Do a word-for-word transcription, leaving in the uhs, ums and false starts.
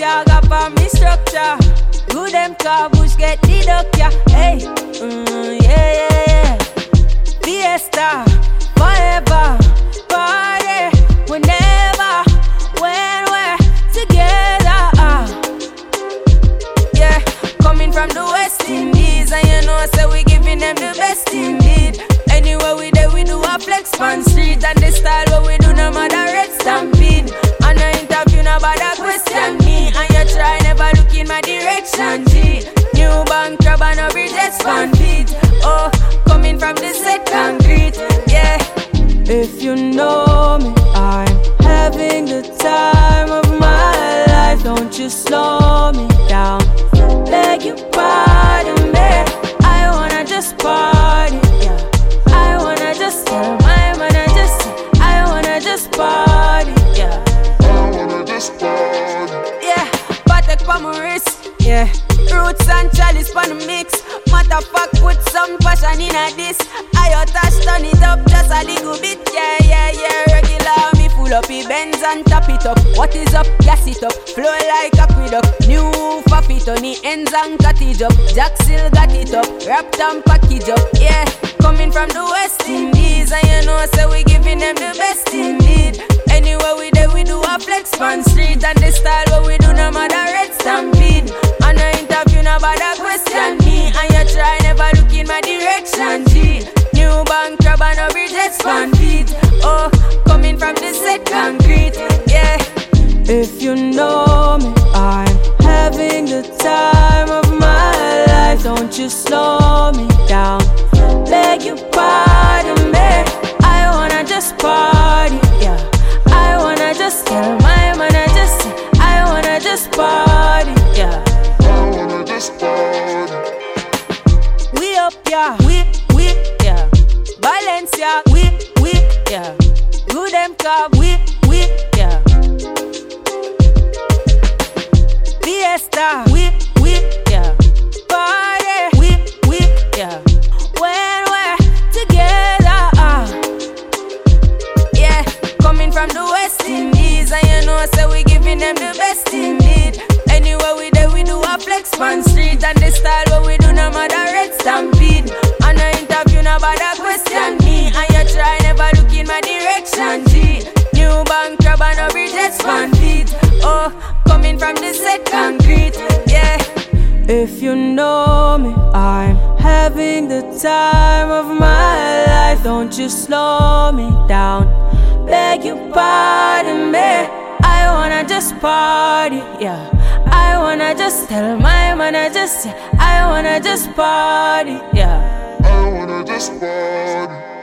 Balenciaga for me structure. Good them car bush get the duck, yeah. Hey, mm, yeah, yeah, yeah. Fiesta, forever, party, whenever, when we're together. Uh. Yeah, coming from the West Indies, and you know, so we giving them the best indeed. Anywhere we there, we do a flex on street, and the style what we do, no matter red stampede. And no interview, no bother question me, and you try never look in my direction, G. New bank crab and no bridges fan beat. Oh, coming from the set concrete, yeah. If you know me, I'm having the time of my life. Don't you slow me down, beg you pardon me. I wanna just party, yeah. I wanna just tell my man, I just, I wanna just party, yeah. I wanna just party. Yeah, Patek pa my wrist, yeah. Roots and chalice pa the mix. Matter of fact, put some passion in a this. I touch, turn it up just a little bit, yeah, yeah, yeah. Regular, me full up the Benz and tap it up. What is up? Gas it up, flow like aqueduct. New faffy on the ends and cottage up. Jack still got it up, wrapped and package up, yeah. Coming from the West Indies, and you know, so we giving them the best indeed. Anywhere we there, we do a flex on street, and the style what we do, no matter red stampede. And no interview, no bother question me, and you try never look in my direction, G. New bank crab and no bridges fan beat. Oh, coming from the set concrete, yeah. If you know me, I'm having the time of my life. Don't you slow me down, beg you pardon me. I wanna just party, yeah. I wanna just tell my man, I just, I wanna just party, yeah. I wanna just party. We up, yeah. We, we, yeah. Balenciaga, we, we, yeah. Good them car, we, we, yeah. Fiesta, we, we, yeah. Party, we, we, yeah. When we're together, uh. Yeah, coming from the West Indies, and you know, so we giving them the best indeed. Anywhere we there, we do a flex on street, and the style what we do, no matter red stampede. And no interview, no bother question me, and you try never look in my direction, G. New bank crab and no bridges fan beat. Oh, coming from the set concrete, yeah. If you know me, I'm having the time of my life. Don't you slow me down, beg you pardon me. I wanna just party, yeah. I wanna just tell my man, I just, I wanna just party, yeah. I wanna just party.